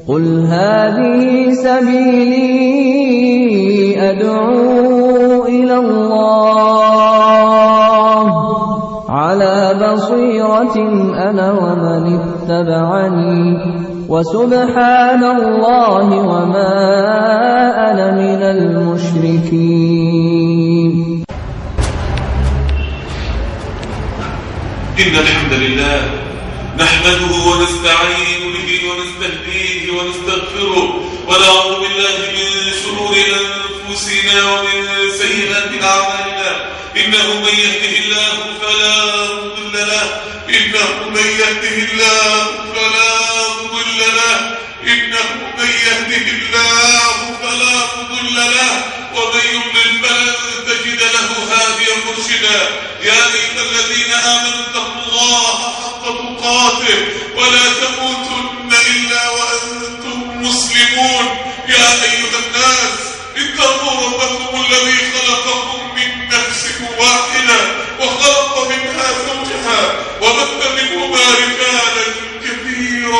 قل هذه سبيلي أدعو إلى الله على بصيرة أنا ومن اتبعني وسبحان الله وما أنا من المشركين. إن الحمد لله نحمده ونستعين به ونستهديه ونستغفره ونعوذ بالله من شرور أنفسنا ومن سيئات أعمالنا. إنه من يهده الله فلا مضل له إنه من يهده الله فلا مضل له إنه من يهده الله فلا مضل له ومن يضلل فلن تجد له هاديا مرشدا. يا أيها الذين آمنوا اتقوا الله حق تقاته ولا تموتن إلا وأنتم مسلمون. يا أيها الناس اتقوا ربكم الذي خلقكم من نفس واحدة وخلق منها زوجها وبث منهما رجالا كثيرا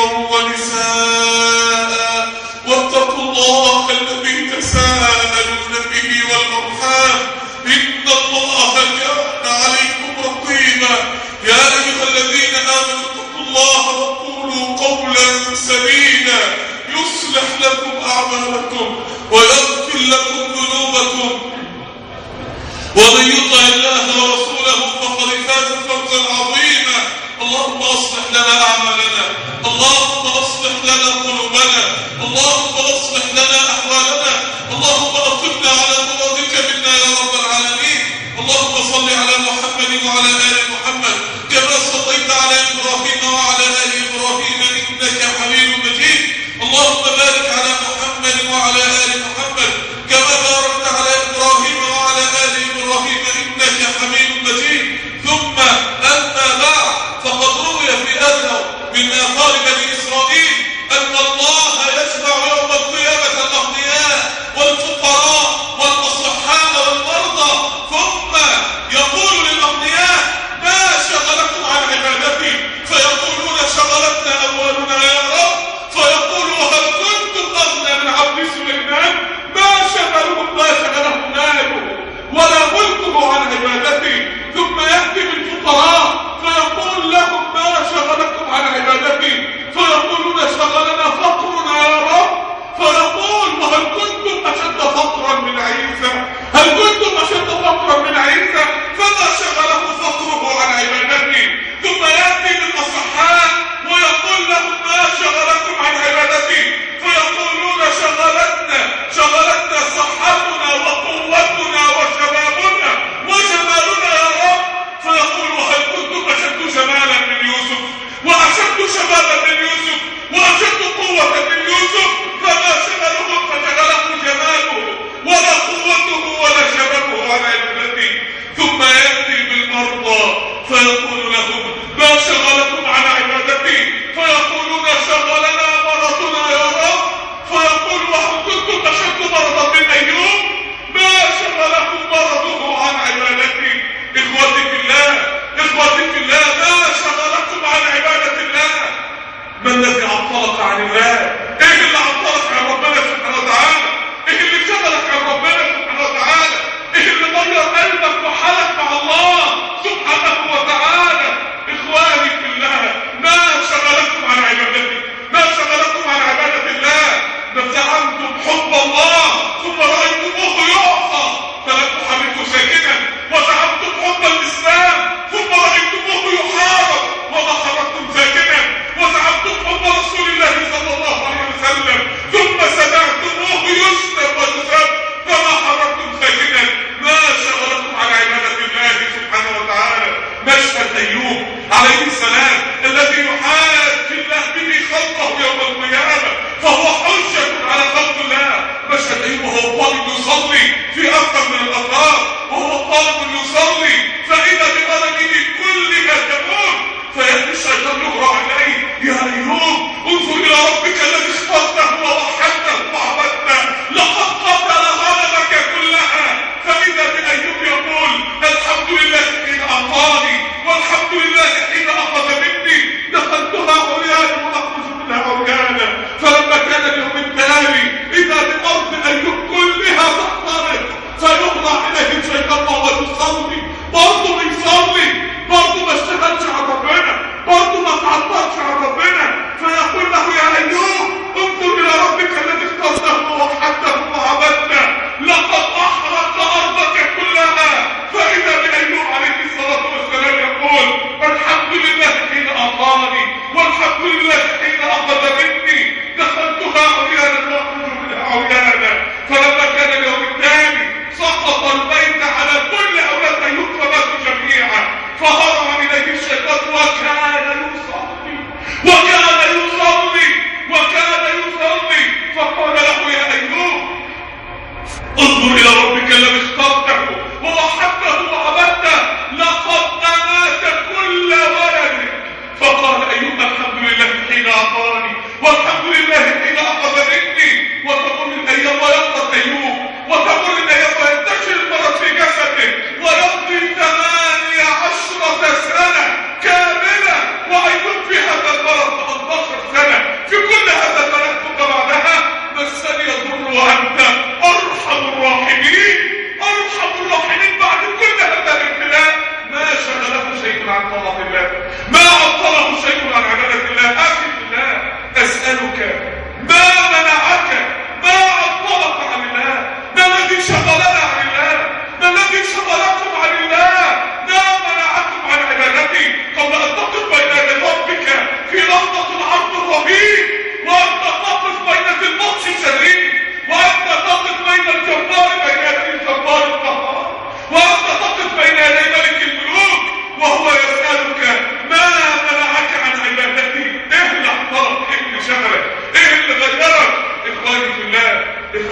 ونساء واتقوا الله الذي تساءلون به والأرحام إن الله كان عليكم رقيبا. يا أيها الذين آمنوا اتقوا الله وقولوا قولا سديدا يصلح لكم أعمالكم ويغفر لكم ذنوبكم ومن يطع الله ورسوله فقد فاز فوزا عظيما. اللهم أصلح لنا أعمالنا، اللهم أصلح لنا قلوبنا، اللهم أصلح لنا أحوالنا، اللهم أقمنا على مرادك منا يا رب العالمين. اللهم صل على محمد وعلى آل محمد كما صليت على إبراهيم وعلى آل إبراهيم إنك حميد مجيد. اللهم بارك على محمد وعلى آل محمد كما باركت على إبراهيم وعلى آل إبراهيم إنك حميد مجيد. ثم أما بعد، فقد روي في أثر من آثار بني إسرائيل أن الله يجمع يوم القيامة الأغنياء والفقراء والأصحاء والمرضى ثم يقول للأغنياء ما شغلكم عن عبادتي؟ فيقولون شغلتنا أموالنا يا رب. فيقول هل كنتم أغنى من عبد سليمان؟ ما شغلهم ماله ولا ملكه عن عبادتي. ثم يأتي بالفقراء فيقول لهم ما شغلكم عن عبادتي؟ فيقولون شغلنا فقرنا يا رب. فيقول وهل كنتم أشد فقرا من عيسى؟ هل كنتم أشد فقرا من عيسى؟ فما شغله فقره عن عبادتي. ثم يأتي بالأصحاء ويقول لهم ما شغلكم عن عبادتي؟ فيقولون شغلتنا صحتنا وقوتنا وشبابنا وجمالنا يا رب. فيقول وهل كنتم أشد جمالا من يوسف وأشد شبابا من يوسف وأشد قوة من يوسف؟ فما شغلهم فشغله جماله ولا قوته ولا شبابه عن عبادتي. ثم يأتي بالمرضى فيقول لهم ما شغلكم عن عبادتي؟ فيقولون شغلنا مرضنا يا رب. فيقول وهل كنتم أشد مرضا من أيوب؟ ما شغلكم مرضه عن عبادتي. إخوتي في الله ما شغلكم عن عبادة الله؟ ما الذي عطلك عن الله؟ ايه اللي عطلك عن ربنا سبحانه وتعالى؟ ايه اللي شغلك عن ربنا سبحانه وتعالى؟ ايه اللي غير قلبك وحالك مع الله سبحانه وتعالى؟ إخواني في الله ما شغلكم عن عبادتي؟ ما شغلكم عن عبادة الله؟ زعمتم حب الله ثم رأيتموه يعصى فلم تحركوا ساكنا، وزعمتم حب الإسلام ثم رأيتموه يحارب وما حركتم ساكنا، وزعمتم حب رسول الله صلى الله عليه وسلم ثم سمعتموه يسلم ويسب فما حركتم ساكنا. ما شغلكم عن عبادة الله سبحانه وتعالى؟ مشهد أيوب عليه السلام الذي يحاج الله به خلقه يوم القيامة فهو حجة على خلق الله. مشهد أيوب وهو طالب يصلي في أكثر من الأطراف، وهو طالب يصلي فإذا بغنمه كلها تموت. فيأتي الشيطان يقرأ عليه يا أيوب انظر إلى ربك الذي اخترته ووحدته وعبدته لقد قتل غنمك كلها. فإذا بأيوب يقول الحمد لله حين أعطاني والحمد لله حين أخذ مني. دخلتها عريانا وأخرج منها عريانا. فلما كان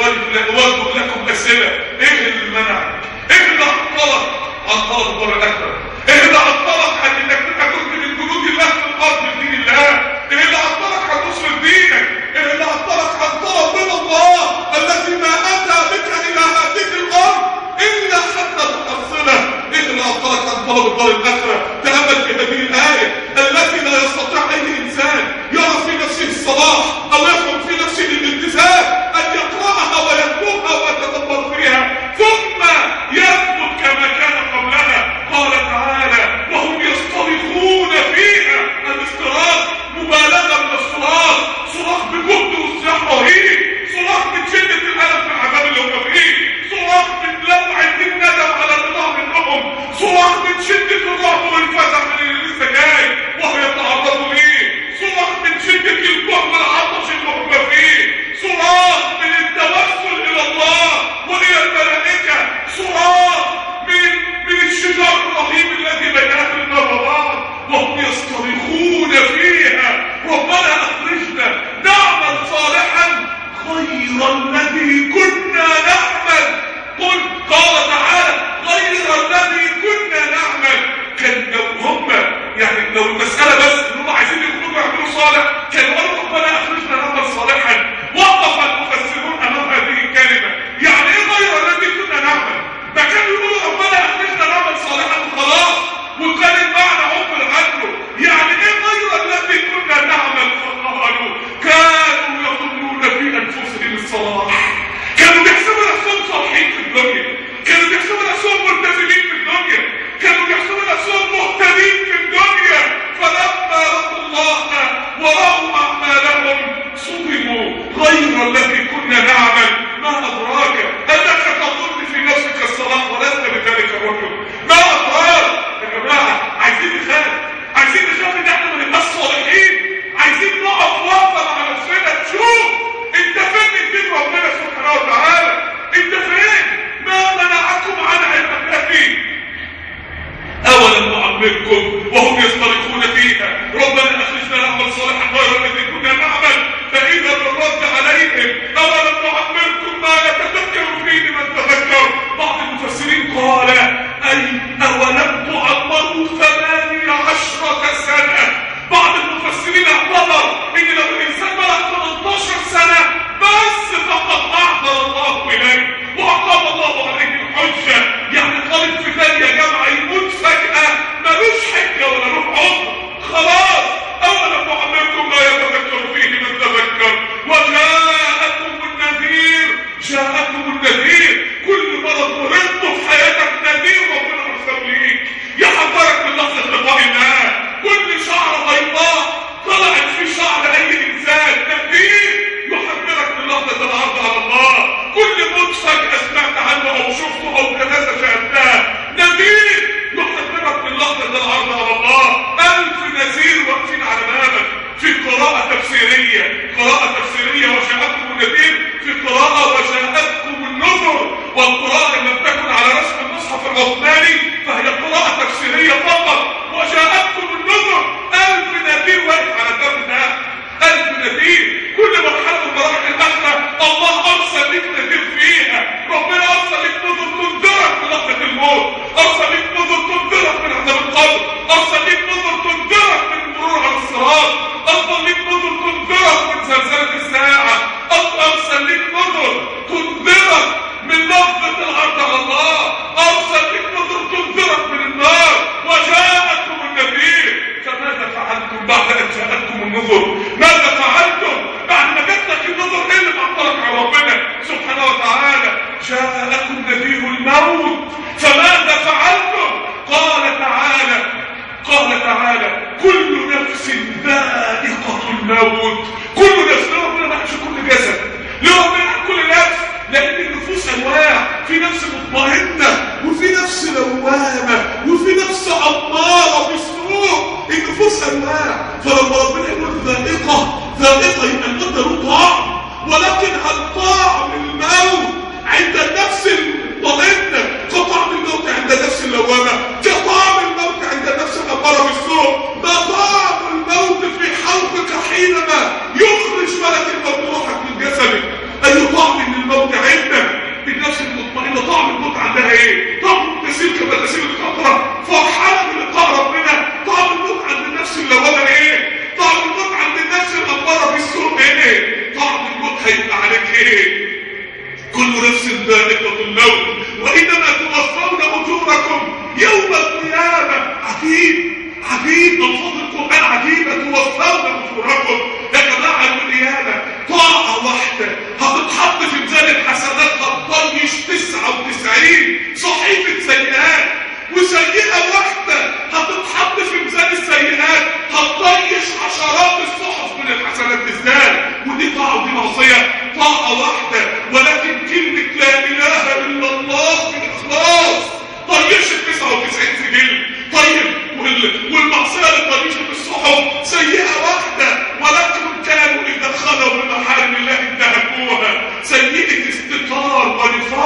واجب لكم اسئله. ايه اللي منعك؟ ايه اللي عطلك عن طلب الدار الاخره؟ ايه اللي عطلك عن انك تبقى جزء من جنود الله في الارض بدين الله؟ ايه اللي عطلك عن نصر دينك؟ ايه اللي عطلك عن طلب رضا الله الذي ما اتى بك الى هذه الارض الا حتى تحصله؟ ايه اللي عطلك عن طلب الدار الاخره؟ تامل في هذه الايه التي لا يستطيع اي انسان يرى في نفسه الصلاح او يفهم في نفسه الالتزام ان يقراها ويتلوها ويتدبر فيها ثم يثبت كما كان قبلها. قال تعالى وهم يصطرخون فيها. الاصطراخ مبالغه من الصراخ، صراخ بجهد وصياح رهيب، صراخ من شده الالم في العذاب اللي هم فيه، صراخ من لمعه الندم على الرضا منهم، صراخ من شده الرعب والفزع من اللي لسه جاي وهو يتعرض ليه، صراخ من شده الجوع والعطش اللي هم فيه، صراخ من التوسل الى الله والى الملائكه، صراخ من الشجار الرهيب الذي بين اهل النار وبعض وهم يصطرخون فيها ربنا اخرجنا نعمل صالحا غير الذي كنا نعمل. قال تعالى غير الذي كنا نعمل. كان لو هم يعني لو المساله بس ان هم عايزين يخرجوا يعملوا صالح كانوا قالوا ربنا اخرجنا نعمل صالحا. وقف المفسرون امام هذه الكلمه. يعني ايه غير الذي كنا نعمل؟ ما كانوا يقولوا ربنا اخرجنا نعمل صالحا وخلاص وكان المعنى عبر عنه. يعني ايه غير الذي كنا نعمل؟ فقالوا كانوا يظنون في انفسهم الصلاح. كانوا بيحسبوا نفسهم صالحين في الدنيا، كانوا بيحسبوا نفسهم ملتزمين في الدنيا، كانوا بيحسبوا نفسهم مهتدين في الدنيا. فلما لقوا الله ورأوا اعمالهم صدموا. غير الذي كنا نعمل. ما ادراك انك تظن في نفسك الصلاح ولست بذلك الرجل؟ ما ادراك؟ يا جماعه عايزين نخاف ان احنا ما نبقاش صالحين، عايزين نقف وقفه مع نفسنا تشوف انت فين من دين ربنا سبحانه وتعالى؟ انت فين؟ ما منعكم عن عبادتي؟ اولم نعمركم وهم يصطرخون فيها ربنا اخرجنا نعمل صالحا غير الذي كنا نعمل. فاذا بالرد عليهم اولم نعمركم ما يتذكر فيه من تذكر. بعض المفسرين قال اي اولم تعمروا 18 سنه. بعض المفسرين اعتبر ان لو الانسان بلغ 18 سنه بس فقد اعذر الله اليه واقام الله عليه الحجه. يعني طالب في ثانيه جامعه يموت فجاه ملوش حجه ولا له عذر خلاص. اولم نعمركم ما يتذكر فيه من تذكر وجاءكم النذير. جاءكم النذير. كل مرض مرضته في حياتك نذير ربنا ارسله ليك يحذرك من لحظه لقاء الله. كل شعر بيضاء طلعت في شعر اي انسان نذير يحذرك من لحظه العرض على الله. كل موت فجاه سمعت عنه او شفته او كنازه شاهدتها نذير يحذرك من لحظه العرض على الله. 1000 نذير واقفين على بابك. في قراءه تفسيريه وجاءتكم النذير، في قراءه وجاءتكم النذر. والقراءه لم تكن على رسم المصحف العثماني فهي قراءه تفسيريه فقط. وجاءتكم النذر 1000 نذير واقف على الباب ده. 1000 نذير. كل مرحله من مراحل الاخره الله ارسل لك نذير فيها. ربنا ارسل لك نذر تنذرك من لحظه الموت، ارسل لك نذر تنذرك من عذاب القبر، ارسل لك نذر تنذرك من المرور على الصراط، ارسل لك نذر تنذرك من زلزله الساعه، ارسل لك نذر تنذرك من لحظه العرض على الله، ارسل لك نذر تنذرك من النار. وجاءتكم النذير. فماذا فعلتم بعد ان جاءتكم النذر؟ ماذا فعلتم بعد ما جاتك النذر؟ ايه اللي معطلك على ربنا سبحانه وتعالى؟ جاءكم نذير الموت. فماذا فعلتم؟ قال تعالى كل نفس ذائقة الموت. كل نفس. ليه ربنا ما قالش كل جسد؟ ليه ربنا قال كل نفس؟ لان النفوس انواع. في نفس مطمئنه وفي نفس لوامه وفي نفس اماره بالسوء. النفوس انواع. فلما ربنا يقول ذائقه يبقى الموت له طعم. ولكن هل طعم الموت عند النفس المطمئنه كطعم الموت عند النفس اللوامه؟ كطعم الموت عند النفس الاماره بالسوء؟ ما طعم الموت في حلقك حينما يخرج ملك الموت روحك من جسدك؟ اي طعم من الموت فرحانه بلقاء ربنا. طعم الموت عند النفس الاولى ايه؟ طعم الموت عند النفس الاماره بالسوء ايه؟ طعم الموت هيبقى عليك ايه؟ كل نفس ذائقه الموت وانما توفون اجوركم يوم القيامه. عجيب عجيب، الفاظ القران عجيبه. توفون اجوركم يا جماعه يوم القيامه طاعه واحده هتتحط في ميزان الحسنات هتطيش 99 صحيفه سيئات، وسيئه واحده هتتحط في ميزان السيئات هتطيش عشرات الصحف من الحسنات. ازاي؟ ودي طاعه ودي معصيه. طاعه واحده ولكن كلمه لا اله الا الله بالاخلاص طيشت 99 سجل. طيب والمعصيه اللي طيشت الصحف سيئه واحده ولكن كانوا اذا خلوا بمحارم الله انتهكوها. سيئه استتار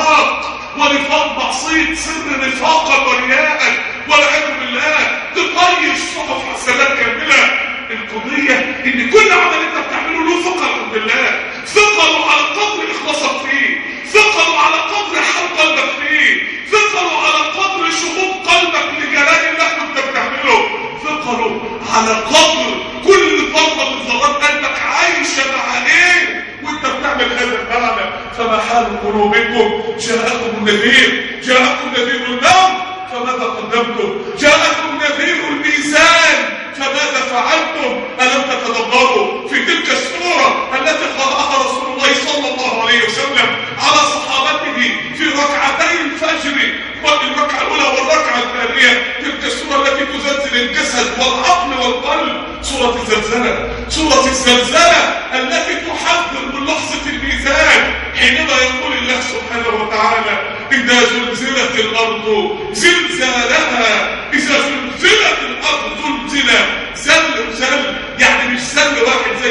ونفاق معصيه سر نفاقا ورياء والعياذ بالله تطيش صحف حسنات كامله. القضيه ان كل عمل انت بتعمله له ثقل بالله، ثقل على قدر اخلاصك فيه، ثقل على قدر حب قلبك فيه، ثقل على قدر شهود قلبك لجلال الله وانت بتعمله، ثقل على قدر كل ذره من ذرات قلبك عايشه مع ايه وانت بتعمل هذا المعنى. فما حال قلوبكم؟ جاءكم نذير النوم فماذا قدمتم؟ جاءكم نذير الميزان فماذا فعلتم؟ ألم تتدبروا في تلك السورة التي قرأها رسول الله صلى الله عليه وسلم على صحابته في ركعتي الفجر، الركعة الأولى والركعة الثانية، تلك السورة التي تزلزل الجسد والعقل والقلب، سورة الزلزلة التي تحذر من لحظة الميزان، حينما يقول الله سبحانه وتعالى إذا زلزلت الأرض زلزالها، إذا زلزلت الأرض زل يعني مش زل واحد زي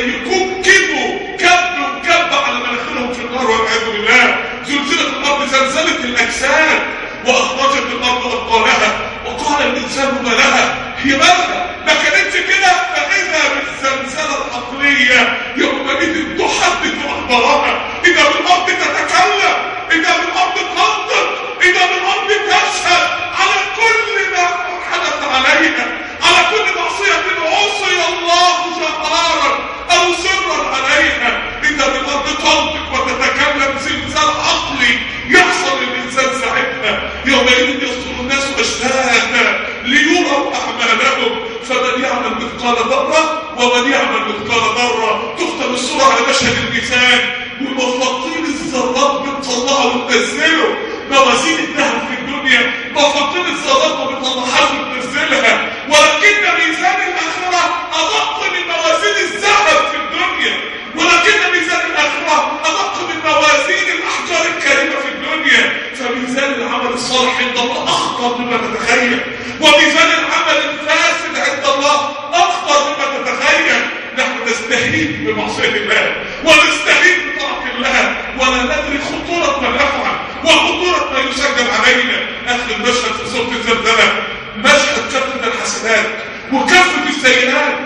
كب على مناخرهم في النار والعياذ بالله. زلزلت الأرض زلزلت الأجساد وأخرجت الأرض أثقالها وقال الإنسان ما لها، هي مالها؟ ما كانتش كده. فإذا بالزلزلة العقلية يومئذ تحدث أخبارها، إذا بالأرض تتكلم، إذا بالأرض تنطق، إذا بالأرض تشهد على كل ما حدث عليها، على كل معصية عصي الله جهارا أو سرا عليها. إذا بالأرض تنطق وتتكلم زلزال عقلي يحصل للإنسان ساعتها. يومئذ يصدر الناس أشتاتا ليروا أعمالهم فمن يعمل مثقال ذرة ومن يعمل مثقال ذرة. تختم السورة على مشهد الميزان ومفاطين الذرات بتطلعوا وتنزلوا موازين الذهب في الدنيا، مفاطين الذرات ما بتطلعهاش وتنزلها، ولكن ميزان الآخرة أدق من موازين الذهب في الدنيا، ولكن ميزان الآخرة أدق من موازين الأحجار الكريمة في الدنيا. فميزان العمل الصالح عند الله أخطر مما تتخيل، وميزان العمل الفاسد عند الله أخطر مما تتخيل. نحن نستهين بمعصية الله ونستهين بطاعة الله ولا ندري خطورة ما نفعل وخطورة ما يسجل علينا. آخر المشهد في سورة الزلزلة مشهد كافة الحسنات وكافة السيئات،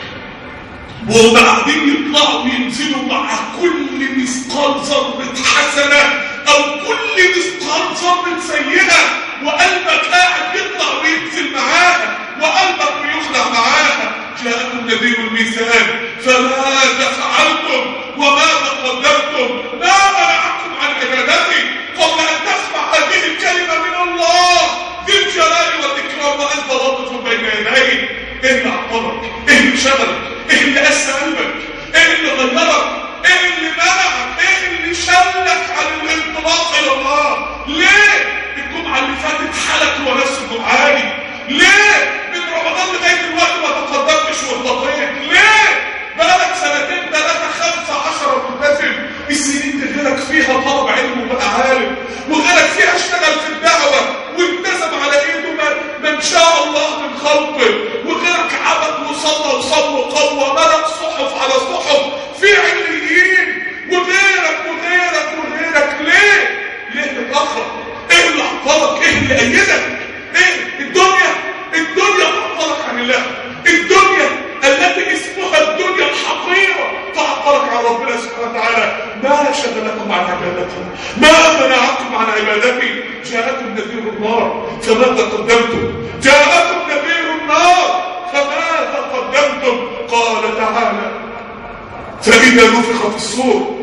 وبعدين يطلعوا وينزلوا مع كل مثقال ذرة حسنة أو كل مثقال ذرة سيئة، وقلبك قاعد يطلع وينزل معاها وقلبك بيخلع معاها. جاءكم نذير الميزان فماذا فعلتم وماذا قدمتم؟ ما منعكم عن عبادتي قبل أن تسمع هذه الكلمة من الله ذي الجلال والإكرام وأنت واقف بين يديه. إيه اللي عطلك؟ إيه اللي شغلك؟ إيه اللي قسى قلبك؟ إيه اللي غيرك؟ إيه اللي منعك؟ إيه اللي شلك عن الانطلاق إلى الله؟ ليه؟ الجمعة اللي فاتت حالك هو نفس الجمعاني. ليه؟ من رمضان لغاية دلوقتي ما تقدمتش وارتقيت. ليه؟ بقالك 2 3 5 10 ملتزم، السنين دي غيرك فيها طلب علم وبقى عالم، وغيرك فيها اشتغل في الدعوة والتزم على ايده من شاء الله من خلقه، وغيرك عبد وصلى وصم وقوى ملك صحف على صحف في علم ما شغلكم عن عبادتي؟ ما منعكم عن عبادتي؟ جاءكم نذير النار فماذا قدمتم؟ جاءكم نذير النار فماذا قدمتم؟ قال تعالى فإذا نفخ في الصور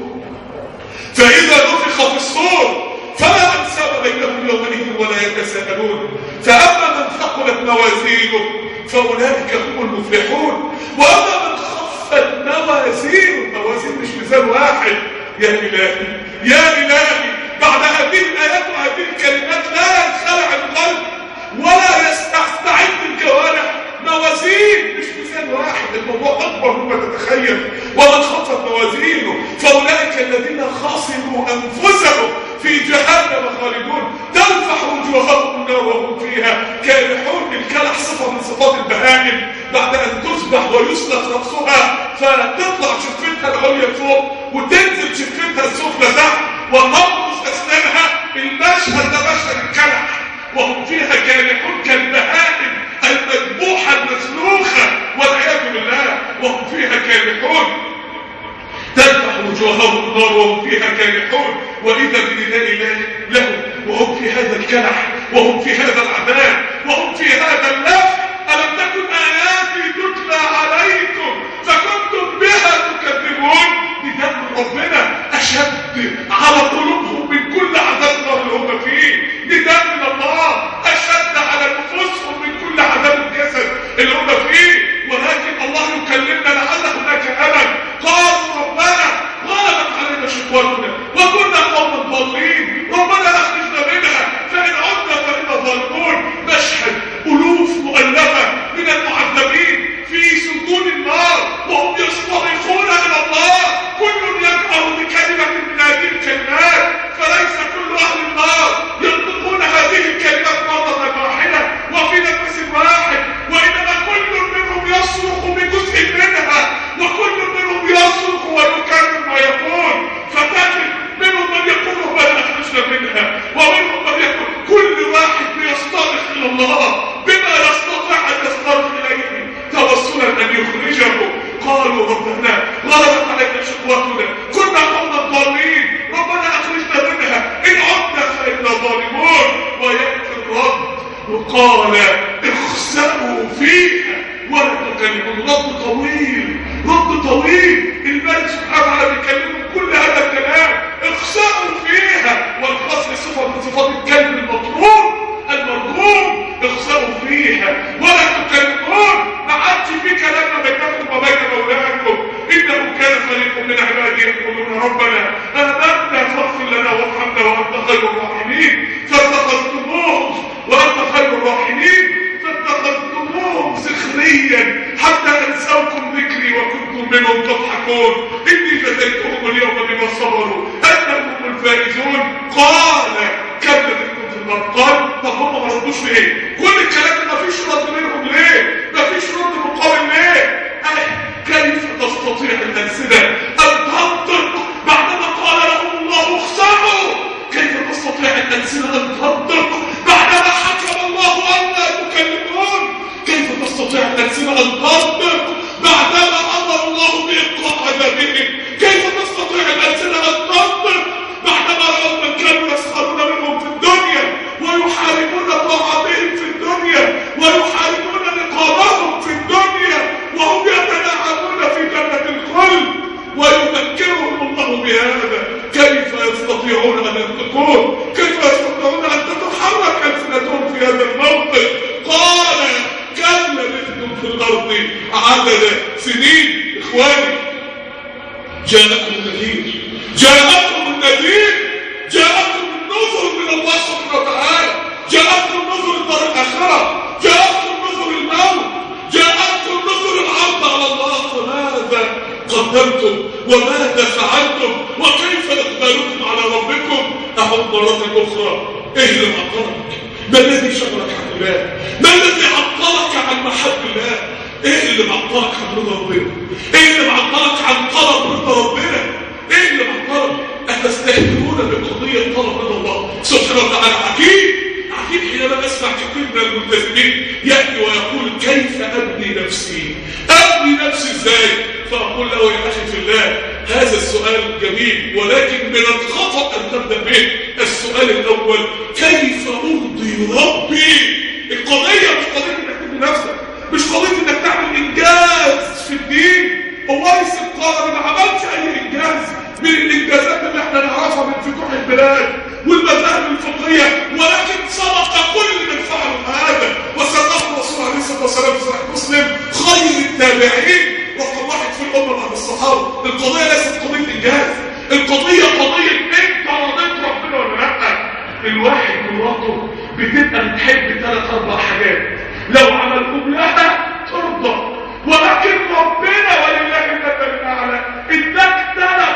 فلا أنساب بينهم يومئذ ولا يتساءلون فأما من ثقلت موازينه فأولئك هم المفلحون وأما من خفت موازينه، موازين مش ميزان واحد. يا إلهي بعد هذه الآيات وهذه الكلمات لا ينخلع القلب ولا يستعد الجوارح. موازين مش ميزان واحد، الموضوع أكبر مما تتخيل. ومن خفت موازينه فأولئك الذين خسروا أنفسهم في جهنم خالدون تلفح وجوههم النار وهم فيها كالحون. الكلح صفة من صفات البهائم بعد أن تذبح ويسلخ رأسها فتطلع شفتها العليا فوق وتنزل شفتها السفلى تحت وتنقص أسنانها. المشهد ده مشهد الكلح وهم فيها كالحون كالبهائم المذبوحة المسلوخة والعياذ بالله. وهم فيها كالحون تلفح وجوههم النار وهم فيها كالحون وإذا بإله لهم وهم في هذا الكلح وهم في هذا العذاب وهم في هذا اللف. ألم تكن آياتي تتلى عليكم فكنتم بها تكذبون؟ بدم ربنا أشد على قلوبهم من كل عذاب النار اللي هم فيه. بدم من الله أشد على نفوسهم من كل عذاب الجسد اللي هم فيه. ولكن الله يكلمنا لعل هناك أمل. قالوا ربنا غلبت علينا شقوتنا وكنا قوما ضالين ربنا أخرجنا منها فإن عدنا فإنا ظالمون. مشهد ألوف مؤلفة من المعذبين في سجون النار وهم يصطرخون إلى الله. كل يجأر بكلمة من هذه الكلمات فليس كل أهل النار ينطقون هذه الكلمات مرة واحدة وفي نفس واحد، وإنما كل منهم يصرخ بجزء منها وكل منهم يصرخ ويكرر ويقول. فتجد منهم من يقول ربنا أخرجنا منها ومنهم من يقول. كل واحد يصطرخ إلى الله بما يستطيع أن يصطرخ إليه توسلا أن يخرجه. قالوا ربنا غلبت علينا شقوتنا كنا قوما ضالين ربنا أخرجنا منها إن عدنا فإنا ظالمون. ويأتي الرب وقال اخسأوا فيها ولا تكلمون. رد طويل الملك سبحانه وتعالى بيكلمهم كل هذا الكلام. اخسأوا فيها والخسر صفة من صفات الكلب المرغوم. اخسأوا فيها ولا تكلمون. ما عادش في كلام بينكم وبين مولاكم. إنه كان فريق من عبادي يقولون ربنا آمنا فاغفر لنا وارحمنا وأنت خير الراحمين فاتخذتموهم سخريا حتى أنسوكم ذكري وكنتم منهم تضحكون. إني جزيتهم اليوم بما صبروا أنهم الفائزون. قال كم لبثتم في النار؟ قال طب هم ما ردوش ليه؟ كل الكلام ده مفيش رد منهم ليه؟ مفيش رد مقابل ليه؟ كيف تستطيع الألسنة أن تنطق بعدما قال لهم الله اخسأوا؟ كيف تستطيع الألسنة أن تنطق بعدما حكم الله ألا تكلمون؟ كيف تستطيع الألسنة أن تنطق بعدما أمر الله بإبقاء عذابهم؟ كيف تستطيع الألسنة أن تنطق بعدما رأوا من كانوا يسخرون منهم في الدنيا ويحاربون طاعتهم في الدنيا ويحاربون نقابهم في الدنيا وهم يتلاعبون في جنة الخلد ويذكرهم الله بهذا؟ كيف يستطيعون أن ينطقون؟ كيف يستطيعون أن تتحرك ألسنتهم في هذا الموقف؟ قال كم لبثتم في الأرض عدد سنين. إخواني جاءكم النذير جاءكم النذر من الله سبحانه وتعالى. جاءكم نذر الدار الآخرة، جاءكم نذر الموت، جاءكم نذر العرض على الله. فماذا قدمتم وماذا فعلتم وكيف إقبالكم على ربكم؟ أعود مرة أخرى. إيه اللي معطلك؟ ما الذي شغلك عن الله؟ ما الذي عطلك عن محب الله؟ إيه اللي معطلك عن رضا ربنا؟ إيه اللي معطلك عن طلب رضا ربنا؟ إيه اللي معطلك؟ أتستهترون بقضية طلب رضا الله سبحانه وتعالى؟ عجيب حينما أسمع كثير من الملتزمين يأتي ويقول كيف أبني نفسي؟ أبني نفسي إزاي؟ فأقول له يا أخي في الله هذا السؤال جميل، ولكن من الخطأ أن تبدأ به. السؤال الأول: كيف أرضي ربي؟ القضية مش قضية انك تبني نفسك، مش قضية انك تعمل إنجاز في الدين. أويس القرني ما عملش أي إنجاز من الإنجازات اللي احنا نعرفها من فتوح البلاد والمذاهب الفقهية، ولكن سبق كل من فعل هذا. وسبق الرسول عليه الصلاة والسلام في صحيح مسلم: خير التابعين رقم واحد في الأمة بعد الصحابة. القضية ليست قضية إنجاز، القضية قضية أنت رضيت ربنا ولا لأ. الواحد مراته بتبقى بتحب 3-4 حاجات، لو عملهم لها ترضى، ولكن ربنا ولله المثل الأعلى اداك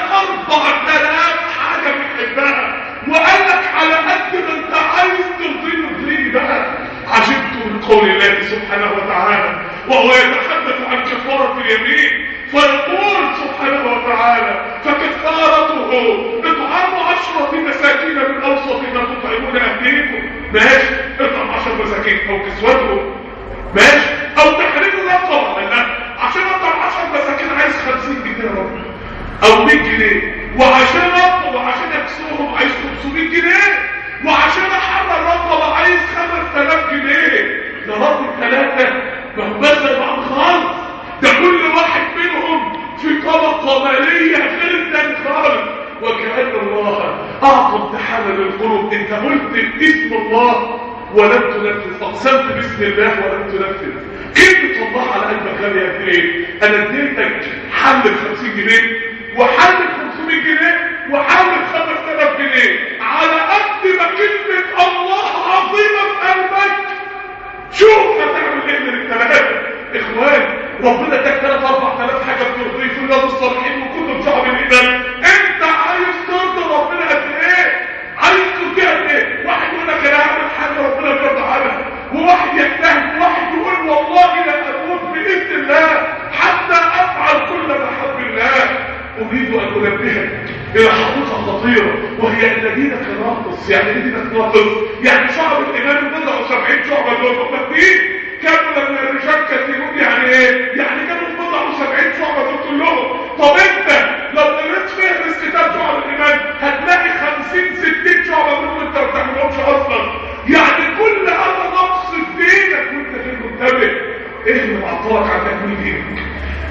3-4 حاجة بتحبها، وقال لك على قد ما انت عايز ترضيني بقى. عجبت من قول الله سبحانه وتعالى وهو يتحدث عن كفارة اليمين، فيقول سبحانه وتعالى: فكفارته إطعام 10 مساكين من أوسط ما تطعمون أهليكم. ماشي، اطعم 10 مساكين أو كسوتهم، ماشي، أو تحريم رقبة. لا، عشان اطعم 10 مساكين عايز 50 جنيه يا رب، أو 100 جنيه، وعشان اطعم وعشان اكسوهم عايز 500 جنيه، وعشان احرر رقبة عايز 5000 جنيه. ده رب ال3 مهمزة بعض خالص، ده كل واحد منهم في طبقة مالية غير الثاني خالص. وكأن الله أعطى امتحان للقلوب. انت قلت اسم الله ولم تنفذ، اقسمت باسم الله ولم تنفذ. كلمة الله على قلبك غالية قد ايه؟ انا اديتك حل 50 جنيه وحل 500 جنيه وحل 5000 جنيه، على قد ما كلمة الله عظيمة في قلبك. شوف هتعمل ايه من ال3. اخوان، ربنا اداك 3-4 حاجة بترضيه في رياض الصالحين وكتب شعب الايمان. انت عايز ترضي ربنا قد ايه؟ عايز ترضيه قد ايه؟ واحد يقول لك انا هعمل حاجة ربنا بيرضى عنها، وواحد يجتهد، وواحد يقول والله لا اموت باذن الله حتى افعل كل ما حب الله. اريد ان انبهك الى حقيقة خطيرة، وهي ان دينك ناقص. يعني ايه دينك ناقص؟ يعني شعب الايمان 79 شعبة دول مقدمين كانوا لما الرجال كثيرون. يعني ايه؟ يعني كانوا 79 شعبة دول كلهم. طب انت لو قريت فهرس كتاب شعب الايمان هتلاقي 50-60 شعبة منهم انت ما بتعملهمش اصلا. يعني كل هذا نقص في دينك وانت غير منتبه. ايه اللي معطلك عن تكميل دينك؟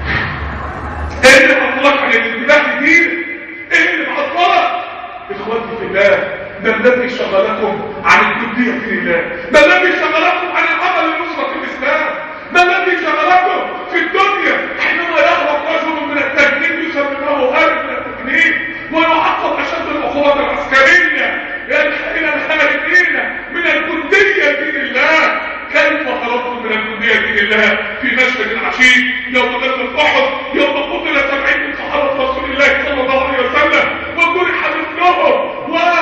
ايه اللي معطلك عن الانتباه لدينك؟ ايه اللي معطلك؟ اخواتي في الله، ما الذي شغلكم عن الجدية في الله؟ ما الذي شغلكم عن العمل لنصرة الإسلام؟ ما الذي شغلكم في الدنيا حينما يهرب رجل من التجنيد يسمونه هارب من التجنيد ويعقب أشد العقوبات العسكرية إلى الخارجين من الجندية دين الله؟ كيف هربتم من الجندية دين الله في مشهد العشيق يوم غزوة أحد، يوم قتل 70 من صحابة رسول الله صلى الله عليه وسلم وجرح مثلهم،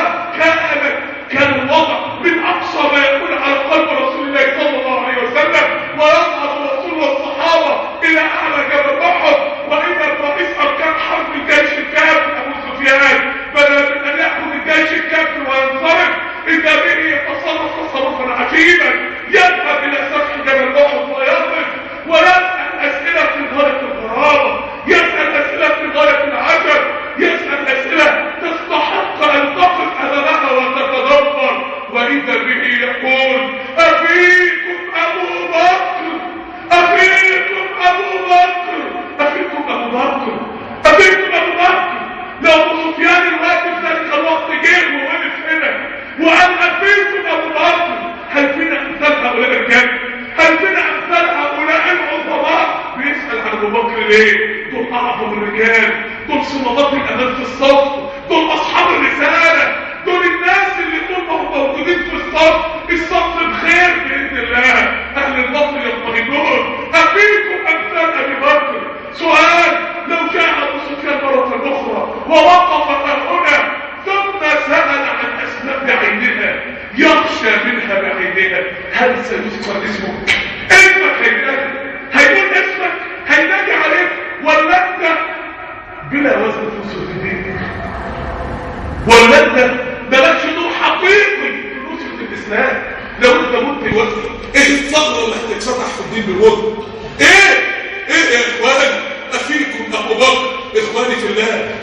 كان الوضع من أقصى ما يكون على قلب رسول الله صلى الله عليه وسلم، ويصعد الرسول والصحابة إلى أعلى جبل أحد، وإذا رئيس أركان حرب الجيش الكافر أبو سفيان بدل من أن يأخذ الجيش الكافر وينصرف، إذا به يتصرف تصرفا عجيبا، يذهب إلى سفح جبل أحد ويقف ويسأل أسئلة في غاية الغرابة، يسأل أسئلة في غاية العجب، يسأل أسئلة تستحق أن تقف أمامها وتتدبر، وإذا به يقول: أفيكم أبو بكر، أفيكم أبو بكر، أفيكم أبو بكر، أفيكم أبو بكر. لو أبو سفيان الواقف ذلك الوقت جه ووقف هنا وقال أفيكم أبو بكر، هل فينا أمثال هؤلاء الرجال؟ هل فينا أمثال هؤلاء العظماء؟ بيسأل عن أبو بكر ليه؟ دول أعظم الرجال، دول صمامات الأمان في الصف، دول أصحاب الرسالة، دول الناس اللي طول موجودين في الصف بخير بإذن الله، أهل النصر يطمئنون. أفيكم أمثال أبي بكر؟ سؤال: لو جاء أبو سفيان مرة أخرى ووقف هنا ثم سأل عن أسماء بعينها يخشى منها بعينها، هل سيذكر اسمك؟ اسمك هيقول اسمك، هينادي عليك، ولا انت بلا وزن في سلطتين، ولا انت مالكش دور حقيقي في نصرة الإسلام؟ لو انت مت الوزن، ايه الثغرة اللي هتتفتح في الدين بالوزن؟ ايه يا اخوان؟ أفيكم أبو بكر. إخواني في الله،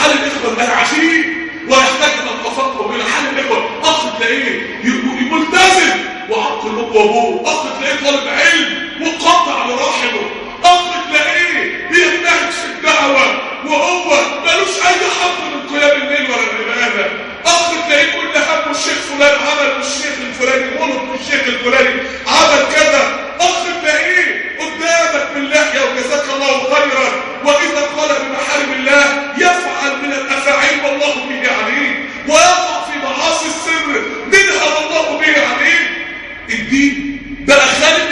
حال الاخوه الان عجيب ويحتاج ان نتفقه الى حال الاخوه. اخ تلاقيه ملتزم وعقل امه وابوه، اخ تلاقيه طالب علم وقاطع لرحمه، اخ تلاقيه بيجتهد في الدعوه وهو ملوش اي حق من قيام الليل ولا العباده، اخ تلاقيه كل همه الشيخ فلان عمل والشيخ الفلاني غلط والشيخ الفلاني عمل كذا، اخ تلاقيه قدامك باللحيه وجزاك الله خيرا واذا قال بمحارم الله يفعل من الافاعيل والله به عليم، ويقع في معاصي السر منها والله به عليم. الدين بقى خالد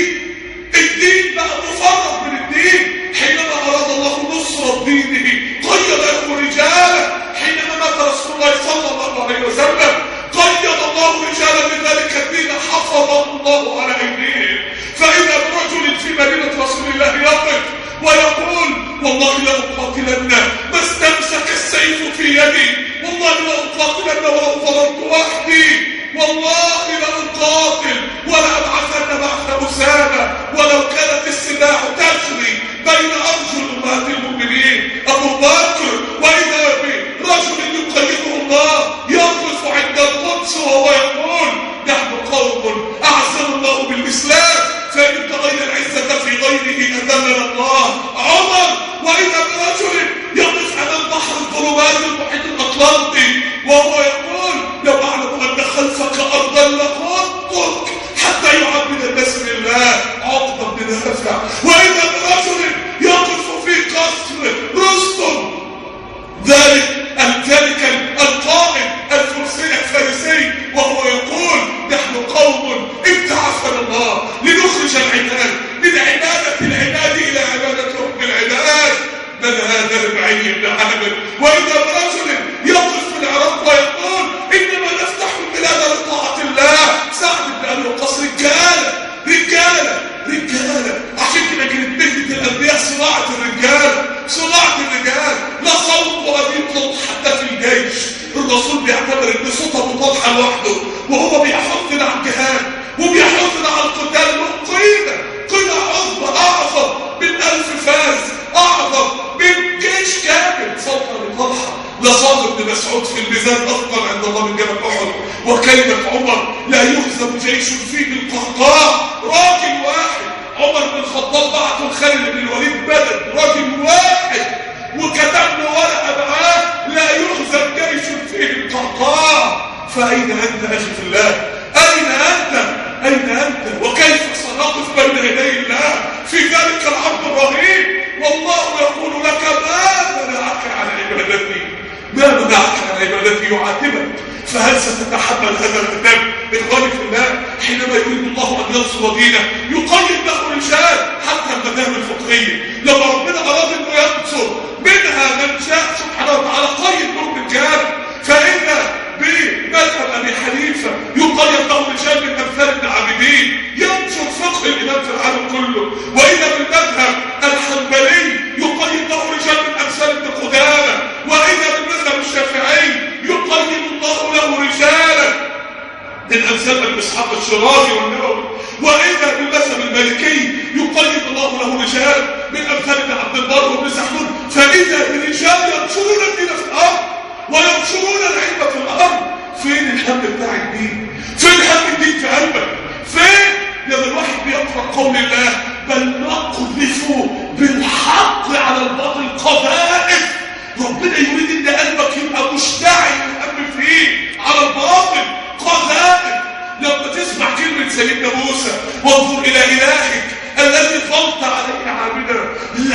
الدين بقى مفرط من الدين. حينما اراد الله نصرة دينه قيد له رجالا، حينما مات رسول الله صلى الله عليه وسلم قيد الله رجالا من ذلك الدين حفظه الله على ايديهم. فاذا برجل في مدينة رسول الله يقف ويقول والله لأقاتلن ما استمسك السيف في يدي، والله لأقاتلن ولو ضربت وحدي، والله لأقاتل ولأبعثن بعث أسامة ولو كانت السلاح تجري بين أرجل أمهات المؤمنين أبو بكر. وإذا برجل يقيده الله يقف عند القدس وهو يقول نحن قوم أعزنا الله بالإسلام فإن ابتغينا العزة في غيره أذلنا الله. عمر وإذا برجل يقف على البحر الظلمات المحيط الأطلنطي وهو يقول لو أعلم أن خلفك أرضا لخطك حتى يعبد الناس لله. عقبة بن نافع وإذا برجل يقف في قصر رستم ذلك القائد الفارسي وهو يقول نحن قوم ابتعثنا الله لنخرج العباد من عبادة العباد إلى عبادة رب العباد. من هذا ربعي بن عامر. وإذا برجل يقف في العراق ويقول إنما نفتح البلاد لطاعة الله. سعد بن أبي وقاص رجالة عشان كده كانت مهنة الأنبياء صناعة الرجال. لا صوت ولا بيطلق حتى في الجيش. الرسول بيعتبر ان صوته ابو طلحه لوحده وهو بيحثنا على الجهاد وبيحثنا على القتال قيمة عظمى اعظم من 1000 فارس، اعظم من جيش كامل. صوت ابو طلحه لا صوت ابن مسعود في الميزان اثقل عند الله من جبل احد. وكلمة عمر لا يهزم جيش فيه القهقاه. راجل واحد عمر بن الخطاب بعته لخالد بن الوليد بدل، راجل واحد وكتب له ورقه معاه لا يهزم جيش فيه القهقاه. فاين انت اخي في الله؟ اين انت وكيف سنقف بين يدي الله في ذلك العرض الرهيب؟ والله يقول لك ما منعك عن عبادتي يعاتبك. فهل ستتحمل هذا العذاب؟ إخواني في الله حينما يريد الله أن ينصر دينه يقيد له رجال حتى المذاهب الفقهية. لما ربنا أراد أنه ينصر منها من شاء سبحانه وتعالى قيد له رجال. فإن بمذهب أبي حنيفة يقيد له رجال من أمثال ابن عابدين ينشر فقه الإمام في العالم كله. وإذا بالمذهب الحنبلي يقيد له رجال من أمثال ابن قدامة. وإذا بالمذهب الشافعي يقيد الله له رجالا من أمثال ابن إسحاق الشرازي والنووي. وإذا بالمذهب المالكي يقيد الله له رجال من أمثال ابن عبد البر وابن سحنون. فإذا برجال ينشرون الدين في الأرض وينشرون العلم في الأرض. فين الهم بتاع الدين؟ فين هم الدين في قلبك؟ فين لما الواحد بيقرأ قول الله بل نقذف بالحق على الباطل قذائف؟ ربنا يريد ان قلبك يبقى مشتعل الهم فيه على الباطل قذائف. لما تسمع كلمة سيدنا موسى وانظر الى الهك الذي ظلت عليه عابدا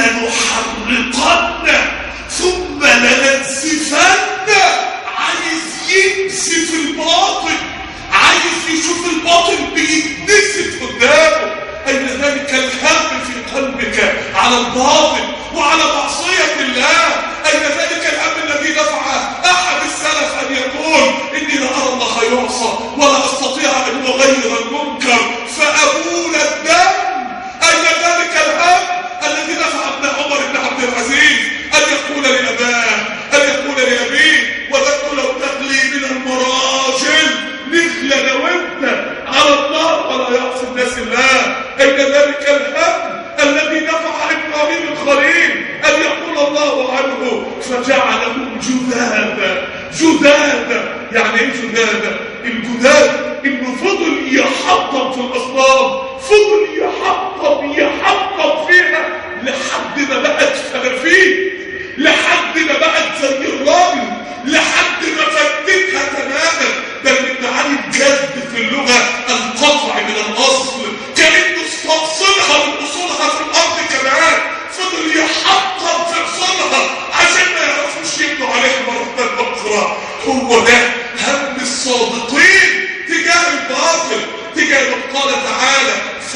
لنحرقن ثم لننسفن. عايز ينسف الباطل، عايز يشوف الباطل بيتنسف قدامه. أين ذلك الهم في قلبك على الباطل وعلى معصية الله؟ أين ذلك الهم الذي دفع أحد السلف أن يقول إني لا أرى الله يعصى ولا أستطيع أن أغير المنكر فأبول الدم؟ أين ذلك الهم الذي دفع ابن عمر بن عبد العزيز أن يقول لأباه أن يقول لأبيه وذكر لو تغلي من المراجل نخلى لو أنت على النار ولا يعصي الناس الله؟ أين ذلك الهم الذي دفع إبراهيم الخليل أن جدادا. جدادا يعني ايه جدادا؟ الجداد انه فضل يحطم في الاصنام، فضل يحطم فيها لحد ما بقت فلافيل، لحد ما بقت زي الراجل، لحد ما فتتها تماما. ده من معاني الجد في اللغه القطع من الاصل، كانه استأصلها من اصولها في الارض كمان، فضل يحطم في اصولها عشان ما يعرفوش يبنوا عليها مره اخرى. هو ده هم الصادقين تجاه الباطل، تجاه ما قال تعالى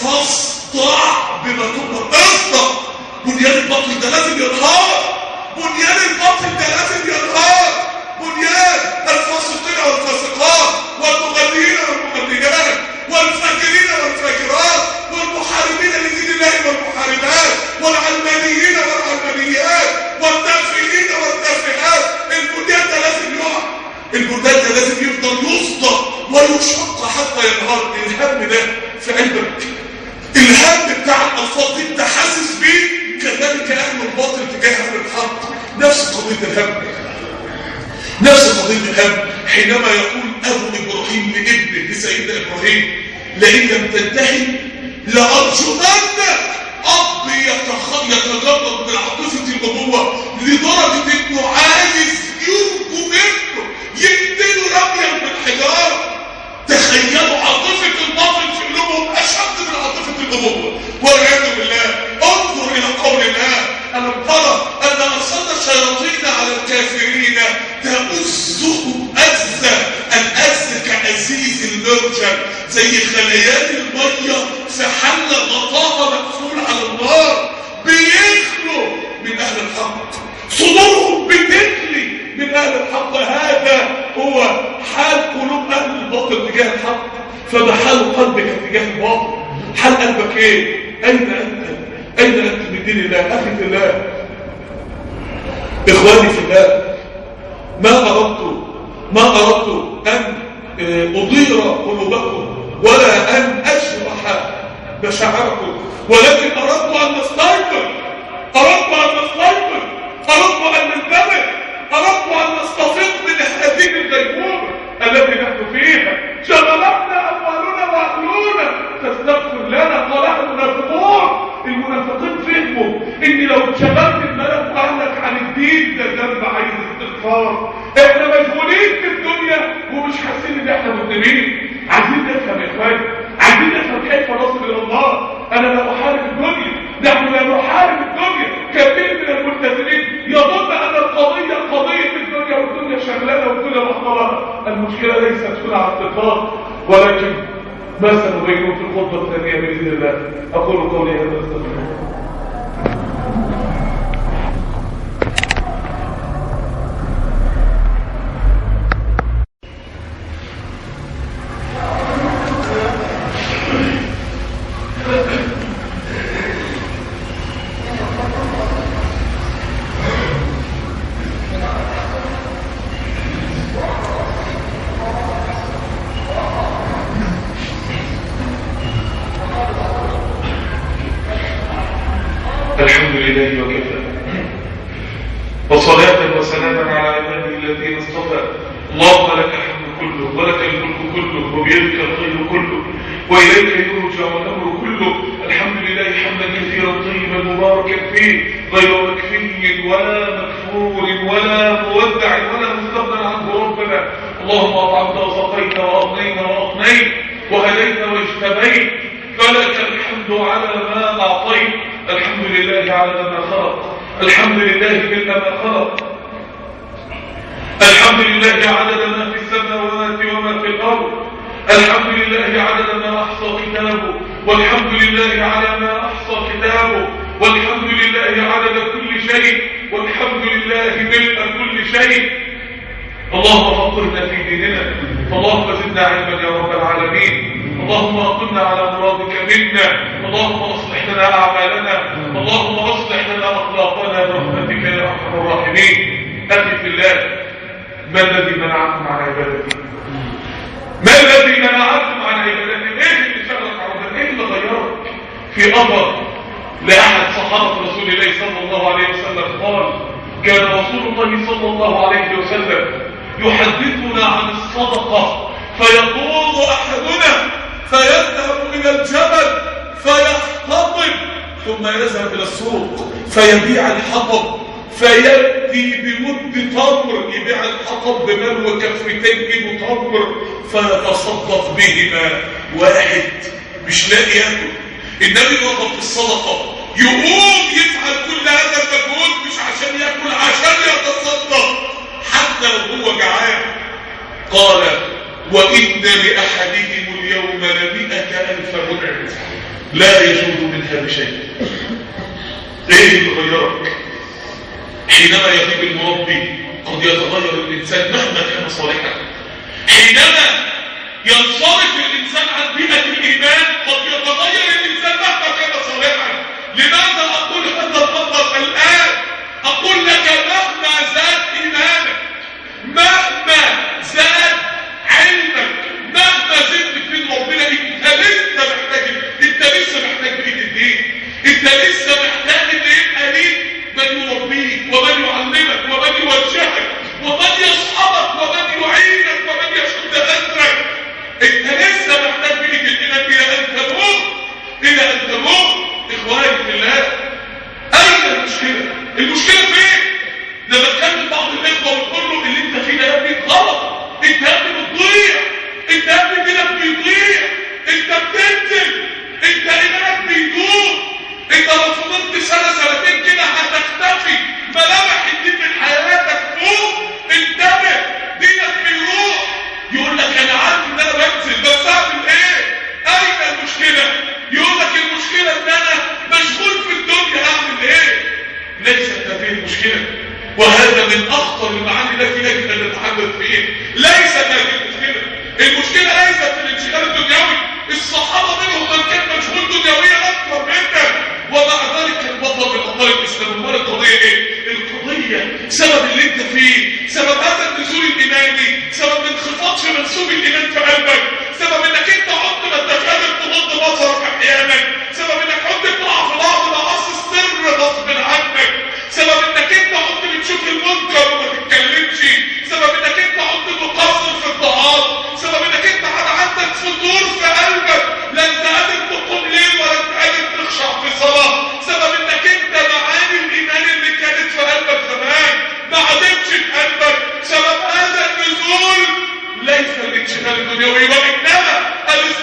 فاصدع بما تؤمر. اصدع. بنيان الباطل ده لازم ينهار، بنيان الباطل ده لازم ينهار، بنيان الفاسقين والفاسقات والمغنيين والمغنيات والفاجرين والفاجرات والمحاربين لدين الله والمحاربات والعلمانيين والعلمانيات والتافهين والتافهات. البنيان ده لازم يقع، البنيان ده لازم يفضل يصدع ويشق حتى ينهار. الهم ده في قلبك، الهم بتاع الألفاظ دي انت حاسس بيه، كذلك أهل الباطل تجاه أهل الحق. نفس قضية الهم، نفس قضية الهم. حينما يقول أبو إبراهيم لابنه لسيدنا إبراهيم لئن لم تنتهي لأرجمنك. أب يتجرد من عاطفة الأبوة لدرجة إنه عايز يرجو منه يقتله رميا بالحجارة. تخيلوا عاطفة الباطل في قلوبهم أشد من عاطفة الأبوة والعياذ بالله. انظر إلى قول الله ألم ترى أن أرسلنا الشياطين على الكافرين تأزهم أزا. الأز كأزيز المرجل، زي خليات المية في حلة غطاها مقفول على النار، بيخلوا من أهل الحق، صدورهم بتغلي من أهل الحق. هذا هو حال قلوب أهل الباطل تجاه الحق. فما حال قلبك تجاه الباطل؟ حال قلبك ايه؟ أين أنت؟ أين أنت من دين الله؟ أخي في الله، إخواني في الله، ما أردت أن أضير قلوبكم ولا أن أشرح مشاعركم، ولكن أردت أن نستيقظ، أردت أن ننتبه، أردت أن نستفيق من هذه الغيبوبة التي نحن فيها. شغلتنا أموالنا وأهلنا فاستغفر لنا. قالها المنافقون. المنافقين فهموا إن لو اتشغلت الملك وأهلك عن الدين ده ذنب عايز استغفار. احنا مشغولين في الدنيا ومش حاسين ان احنا مذنبين. عايزين نفهم يا اخواني، عايزين نفهم كيف نصل الى الله. انا لا احارب الدنيا، نحن لا نحارب الدنيا. كثير من الملتزمين يظن ان القضيه قضيه الدنيا والدنيا شغلانه والدنيا محضره. المشكله ليست هنا على الاتفاق، ولكن ما سنبينه في الخطبه الثانيه باذن الله. اقول قولي هذا واستغفر الله. الحمد لله وكفى، وصلاة وسلاما على عباده الذين اصطفى. اللهم لك الحمد كله ولك الملك كله وبيدك الخير كله وإليك يرجع الأمر كله. الحمد لله حمدا كثيرا طيبا مباركا فيه، غير مكفي ولا مكفور ولا مودع ولا مستغنى عنه ربنا. اللهم أطعمت وسقيت وأغنيت وأقنيت وهديت واجتبيت، فلك الحمد على ما أعطيت. الحمد لله على ما خلق، الحمد لله ملء ما خلق، الحمد لله عدد ما في السماوات وما في الأرض، الحمد لله عدد ما أحصى كتابه، والحمد لله على ما أحصى كتابه، والحمد لله عدد كل شيء، والحمد لله ملء كل شيء. اللهم فقهنا في ديننا، اللهم زدنا علما يا رب العالمين. اللهم اقمنا على مرادك منا، اللهم اصلح لنا اعمالنا، اللهم اصلح لنا اخلاقنا برحمتك يا ارحم الراحمين. اخي في الله، ما الذي منعكم عن عبادتي؟ ما الذي منعكم عن عبادتي؟ ايه اللي شغلك عن ربنا؟ ايه اللي غيرك؟ في امر لاحد صحابه رسول الله صلى الله عليه وسلم قال: كان رسول الله صلى الله عليه وسلم يحدثنا عن الصدقة فيقوم أحدنا فيذهب إلى الجبل فيحتطب ثم يذهب إلى السوق فيبيع الحطب فيأتي بمد تمر، يبيع الحطب بمال وكفتين كيلو تمر فيتصدق بهما. واحد مش لاقي ياكل، النبي وقف في الصدقة يقوم يفعل كل هذا المجهود مش عشان ياكل، عشان يتصدق حتى لو هو جعان. قال وإن لأحدهم اليوم ل100,000 مدعم لا يجود منها بشيء. ايه اللي غيرك؟ حينما يغيب المربي قد يتغير الإنسان مهما كان صالحا. حينما ينصرف الإنسان عن بيئة الإيمان قد يتغير الإنسان مهما كان صالحا. لماذا أقول هذا المنطق الآن؟ أقول لك مهما زاد إيمانك، مهما زاد علمك، مهما زدت في ربنا، انت لسه محتاج بيئة الدين، انت لسه محتاج ان يبقى ليك من يربيك ومن يعلمك ومن يوجهك ومن يصحبك ومن يعينك ومن يشد أثرك. انت لسه محتاج بيئة الإيمان إلى أن تموت. إخواني في الله، أين المشكلة؟ المشكلة فين؟ لما تكلم بعض الإخوة وتقول له اللي انت فيه ده يا ابني غلط، انت يا ابني بتضيع، انت يا ابني دينك بيضيع، انت بتنزل، انت ايمانك بيدوب، انت لو فضلت سنة سنتين كده هتختفي ملامح الدين من حياتك فوق، انتبه دينك بيروح. يقول لك انا عارف ان انا بنزل بس اعمل ايه؟ اين المشكلة؟ يقول لك المشكلة ان انا مشغول في الدنيا، اعمل ايه؟ ليست هذه المشكلة، وهذا من اخطر المعاني التي يجب ان نتحدث فيها. ليست هذه المشكلة، المشكلة ليست في الانشغال الدنيوي. الصحابة منهم من كان مشغول دنيويا اكثر منك، ومع ذلك كان بطل من ابطال الاسلام. امال القضية ايه؟ القضية سبب اللي انت فيه، سبب هذا النزول الايماني، سبب انخفاض في منسوب الايمان في قلبك، سبب انك انت عدت ما انتش قادر تغض بصرك احيانا، سبب انك عدت تقع في بعض معاصي السر غصب عنك، سبب انك انت عدت بتشوف المنكر وما تتكلمش، سبب انك انت عدت تقصر في الطاعات، سبب انك انت عندك فتور في قلبك لا انت قادر تقوم ليل ولا انت قادر تخشع في صلاه، سبب انك انت معاني الايمان اللي كانت في قلبك زمان ما عادتش في قلبك. سبب هذا النزول ليس الانشغال الدنيوي وانما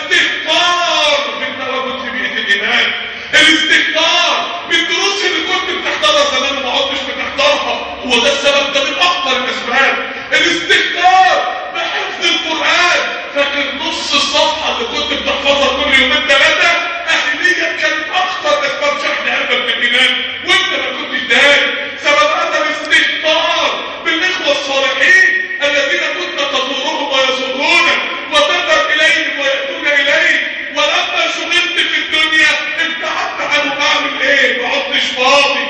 الاستهتار بالتواجد في بيئه الايمان، الاستهتار بالدروس اللي كنت بتحضرها زمان وما عدتش بتحضرها. هو ده السبب، ده من اخطر الاسباب. الاستهتار بحفظ القران، فاكر نص الصفحه اللي كنت بتحفظها كل يومين ثلاثه اهليا كانت اخطر اسباب شحن قلبك بالايمان وانت ما كنتش داري. سبب هذا الاستهتار بالاخوه الصالحين الذين كنت تزورهم ويزورونك وتذهب اليهم وياتون اليك، ولما شغلت في الدنيا ابتعدت عنه. اعمل ايه؟ ما عدتش فاضي.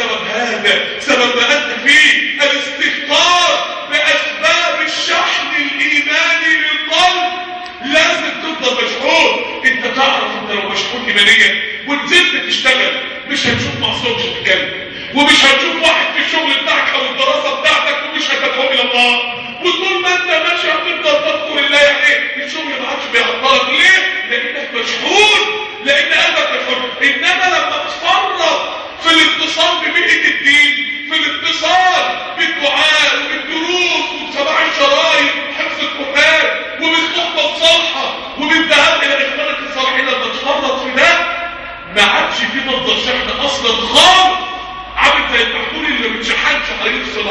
سبب ما انت فيه الاستهتار باسباب الشحن الايماني للقلب. لازم تفضل مشحون. انت تعرف انت لو مشحون ايمانيا ونزلت تشتغل مش هتشوف معصوم مش هتتكلم، ومش هتشوف واحد في الشغل بتاعك او الدراسه بتاعتك ومش هتدعو الى الله، وطول ما انت ماشي هتفضل تذكر الله. يعني الشغل ما عادش بيعطلك. ليه؟ لانك مشحون، لان قلبك مشحون. انما لما تفرط في الاتصال ببيئه الدين، في الاتصال بالدعاء وبالدروس وبسماع الشرايط وحفظ القران وبالصحبه الصالحه وبالذهاب الى اخوانك الصالحين، لما تفرط في ده ما عادش في مصدر شحن اصلا خالص. عامل زي المحمول اللي ما بيتشحنش، هيفصل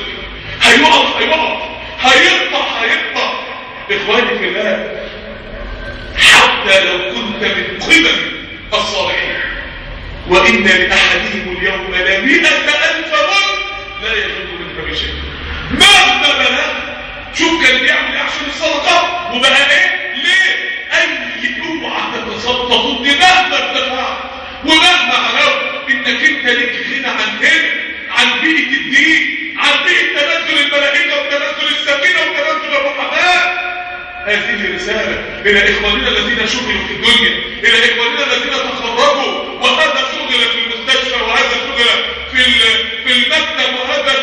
هيقطع. اخواني في الله، حتى لو كنت من قبل الصالحين وإن لأحدهم اليوم ل100,000 لا يجد منك بشيء مهما بلغ. شوف كان بيعمل ايه عشان الصدقه وبقى ايه؟ ليه؟ اي اوعى تتصدق ضد مهما ارتفعت ومهما علوت، انك انت ليك غنى عن بيئه الدين، عن بيئه تنزل الملائكه وتنزل السكينه وتنزل الرحمات. هذه رسالة إلى إخواننا الذين شغلوا في الدنيا، إلى إخواننا الذين تخرجوا وهذا شغل في المستشفى وهذا شغل في المكتب وهذا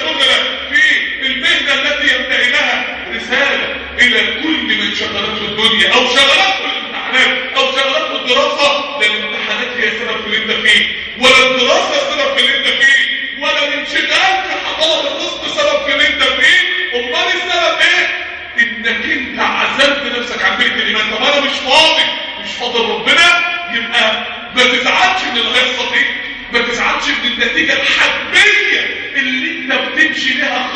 كل من شغلته الدنيا او شغلته الامتحانات او شغلته الدراسه، لان الامتحانات هي سبب في اللي انت فيه، ولا الدراسه سبب في اللي انت فيه، ولا الانشغال في حضاره الرزق سبب في اللي انت فيه. امال السبب ايه؟ انك انت عزلت نفسك عن بيت الايمان. طب انا مش فاضل ربنا، يبقى ما تزعلش من اللي هيحصل فيك، ما تزعلش من النتيجه الحتميه اللي انت بتمشي لها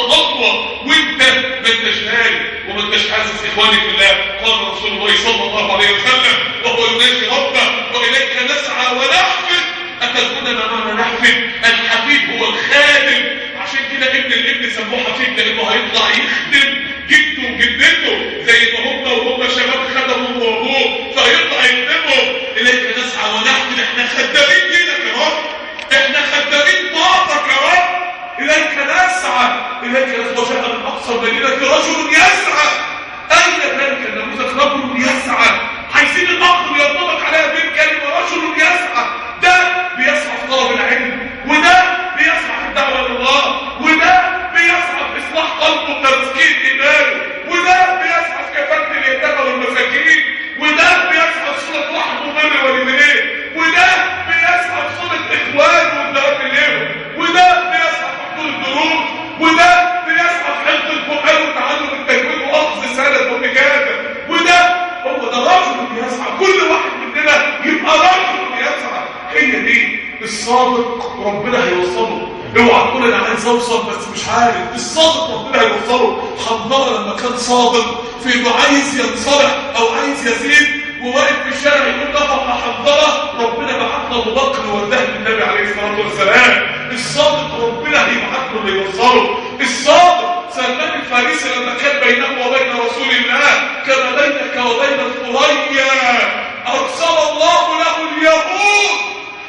خطوه وانت ما انتش هاري وما انتش حاسس. اخواني في الله، قال رسول الله صلى الله عليه وسلم وهو يناجي ربه: واليك نسعى ونحفد. اتدرون ما معنى نحفد؟ الحفيد هو الخادم. عشان كده ابن الابن سموه حفيد، لانه هيطلع يخدم جده وجدته زي ما وهم شباب خدموا وابوه، فهيطلع يخدمهم. اليك نسعى ونحفد، احنا خدامين دينك يا رب، احنا خدامين طاعتك يا رب. اليك نسعى، وجاء من اقصى المدينه رجل يسعى. اين ذلك النموذج؟ رجل يسعى. عايزين الاخر ينطبق عليها بالكلمه رجل يسعى. ده بيسعى في طلب العلم، وده بيسعى في الدعوه الى الله، وده بيسعى في اصلاح قلبه وتزكيه ايمانه، وده بيسعى في كفاله اليتامى والمساكين، وده بيسعى في صله رحم وبر والديه، وده بيسعى في صله اخوانه والذهاب اليهم، وده بيسعى في حضور الدروس، وده بيسعى في حفظ القران وتعلم التجويد واخذ سند ومجاهده، وده هو ده رجل يسعى. كل واحد مننا يبقى رجل يسعى. هي دي الصادق ربنا هيوصله. اوعى تقول انا عايز اوصل بس مش عارف. الصادق ربنا هيوصله. حنظله لما كان صادق في انه عايز ينصلح او عايز يزيد وواقف في الشارع يقول نفق حنظله، ربنا بعت له ابو بكر وده النبي عليه الصلاه والسلام. الصادق ربنا هيبعت له اللي يوصله. الصادق سلمان الفارسي لما كان بينه وبين رسول الله كما بينك وبين الثريا، ارسل الله له اليهود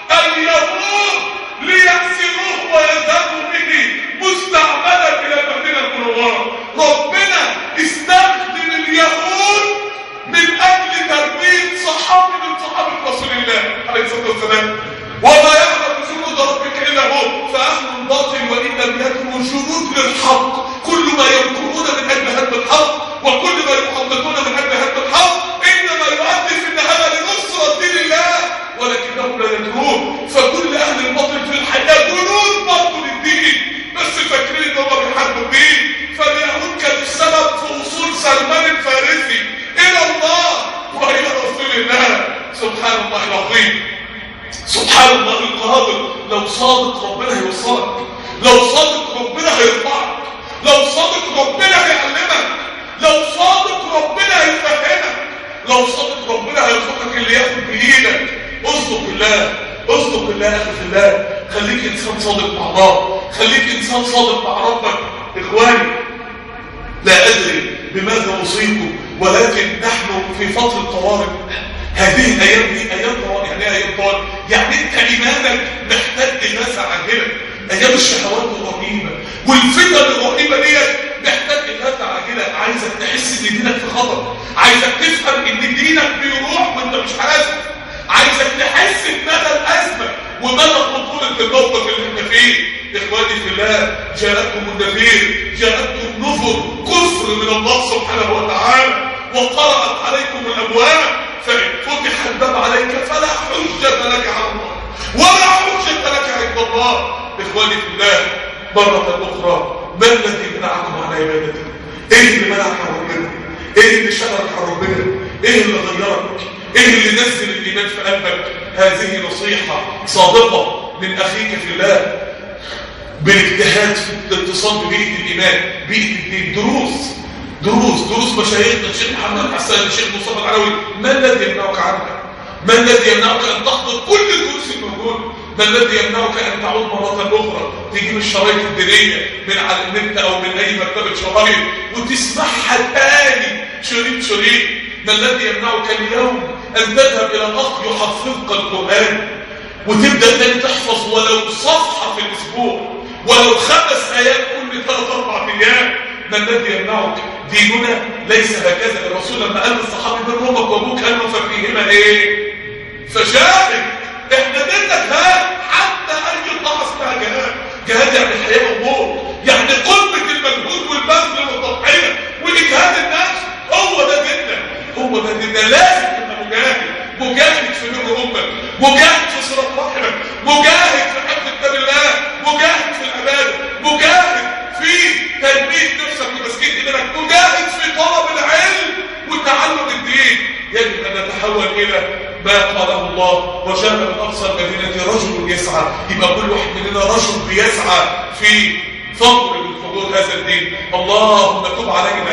ليأسروه ويذهبوا به مستعملا الى المدينه المنوره. ربنا استخدم اليهود من اجل تربيه صحابي من صحابه رسول الله عليه الصلاه والسلام. وما يعلم جنود ربك الا هو، فاهل الباطل وان لم يكونوا جنود للحق. كل ما يمكرون من اجل هدم الحق وكل ما يخططون من اجل هدم الحق انما يؤدي في النهايه لنصره دين الله، ولكنهم لا يدرون. فكل اهل الباطل في الحياه جنود برضه للدين، بس فاكرين ان هم بيحاربوا الدين. فاليهود كانوا السبب في وصول سلمان الفارسي الى الله والى رسول الله. سبحان الله العظيم، سبحان الله القادر. لو صادق ربنا هيوصلك، لو صادق ربنا هيرفعك، لو صادق ربنا هيعلمك، لو صادق ربنا هيفهمك، لو صادق ربنا هيرزقك اللي ياخد بايدك. اصدق بالله، اصدق بالله يا اخي في الله. خليك انسان صادق مع الله، خليك انسان صادق مع ربك. اخواني، لا ادري بماذا اصيبكم، ولكن نحن في فتره طوارئ. هذه الايام دي ايام طوارئ. يعني ايه ايام طوارئ؟ يعني انت ايمانك محتاج دراسه عاجله. ايام الشهوات الرهيبه والفتن الرهيبه ديت محتاج دراسه عاجله. عايزك تحس ان دينك في خطر، عايزك تفهم ان دينك بيروح وانت مش حاسس، عايزك تحس بمدى الازمه ومدى خطوره الموقف اللي انت فيه. اخواني في الله، جاءتكم النذير، جاءتكم نذر كفر من الله سبحانه وتعالى، وقرأت عليكم الابواب، فإن فتح الباب عليك فلا حجة لك على الله ولا حجة لك عند الله. إخواني في الله، مرة أخرى، ما الذي منعكم عن عبادته؟ إيه اللي منعك عن ربنا؟ إيه اللي شغلك عن ربنا؟ إيه اللي غيرك؟ إيه اللي نزل الإيمان في قلبك؟ هذه نصيحة صادقة من أخيك في الله بالاجتهاد في الاتصال ببيئة الإيمان، بيئة الدين. دروس مشايخنا الشيخ محمد حسان، الشيخ مصطفى العلوي. ما الذي يمنعك عنها؟ ما الذي يمنعك ان تحضر كل الدروس الموجوده؟ ما الذي يمنعك ان تعود مره اخرى تجيب الشرايط الدينيه من على النت او من اي مكتبه شرايط وتسمعها تاني شريط؟ ما الذي يمنعك اليوم ان تذهب الى اخ يحفظك القران وتبدا تاني تحفظ ولو صفحه في الاسبوع، ولو 5 ايات كل 3-4 ايام؟ ما الذي يمنعك؟ ديننا ليس هكذا. الرسول لما قال للصحابي بين امك وابوك قال له ففيهما ايه؟ فجاهد. احنا ديننا جهاد، حتى اي طاعه اسمها جهاد. جهاد يعني حياه وموت، يعني قمه المجهود والبذل والتضحيه واجهاد النفس. انت لازم تبقى مجاهد في بر امك، مجاهد في صلة رحمك، مجاهد في حفظ كتاب الله، مجاهد في العبادة، مجاهد في تنمية نفسك وتزكية ايمانك، مجاهد في طلب العلم وتعلم الدين. يجب ان نتحول الى ما قاله الله وجاء من اقصى المدينة رجل يسعى. يبقى كل واحد مننا رجل بيسعى في ثغر من ثغور هذا الدين. اللهم تب علينا،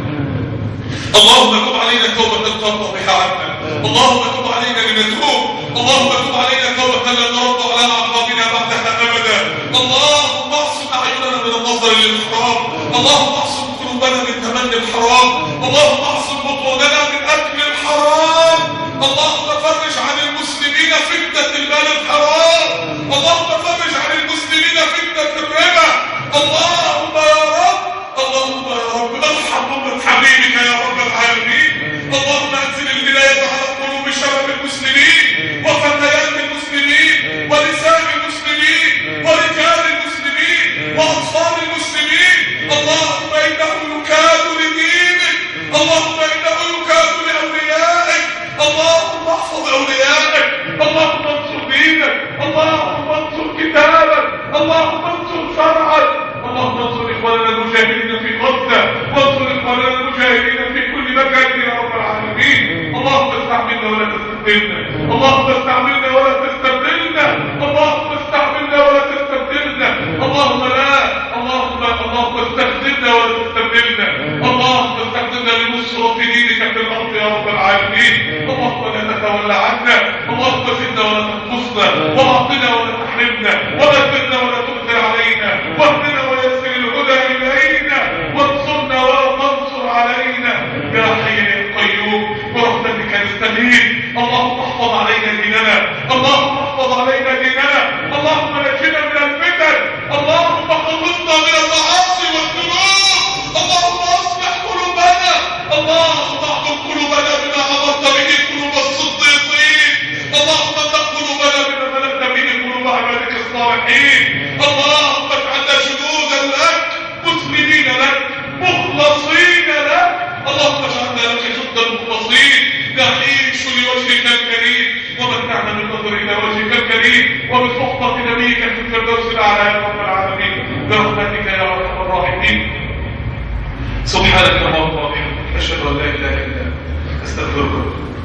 اللهم تب علينا توبة ترضى بها عنا، اللهم تب علينا لنتوب، اللهم تب علينا توبة لا نرد على اعقابنا بعدها ابدا. اللهم اعصم اعيننا من النظر للحرام، اللهم اعصم قلوبنا من تمني الحرام، اللهم اعصم بطوننا من اكل الحرام. اللهم فرج عن المسلمين فتنة المال الحرام، اللهم فرج عن المسلمين فتنة الربا. اللهم يا رب، اللهم يا رب ارحم أمة حبيبك يا رب العالمين. اللهم انزل الهداية على قلوب شباب المسلمين وفتيات المسلمين ونساء المسلمين ورجال المسلمين واطفال المسلمين. اللهم انه يكاد لدينك، اللهم انه يكاد لاوليائك. اللهم احفظ اوليائك، اللهم انصر دينك، اللهم انصر كتابك، اللهم انصر شرعك. اللهم انصر اخواننا المجاهدين في غزة، وانصر اخواننا المجاهدين في كل مكان يا رب العالمين. اللهم استعملنا ولا تستبدلنا، اللهم استعملنا ولا تستبدلنا، اللهم استعملنا ولا تستبدلنا. اللهم لا، اللهم استخدمنا ولا تستبدلنا، اللهم استخدمنا لنصرة دينك في الارض يا رب العالمين. اللهم لا تتولى عنا، اللهم زدنا ولا تنقصنا، واعطنا ولا تحرمنا، وبدلنا ولا تؤثر علينا، واهدنا ويسر الهدى الينا، وانصرنا ولا تنصر علينا يا حي يا قيوم. برحمتك نستغيث. اللهم احفظ علينا ديننا، اللهم احفظ علينا ديننا، اللهم نجنا من الفتن، اللهم خلصنا من المعاصي والذنوب، اللهم اصلح قلوبنا، اللهم اعطر قلوبنا بما عبرت به قلوب الصديقين، اللهم املأ قلوبنا بما ملأت به قلوب عبادك الصالحين. اللهم اجعلنا جنودا لك، مسلمين لك، مخلصين لك. اللهم اجعلنا لك جندا مخلصين نعيش لوجهك الكريم، ومتعنا بالنظر الى وجهك الكريم، وبصحبة نبيك في الفردوس الاعلى يا رب العالمين برحمتك يا ارحم الراحمين. سبحانك اللهم وبحمدك اشهد ان لا اله الا انت استغفرك.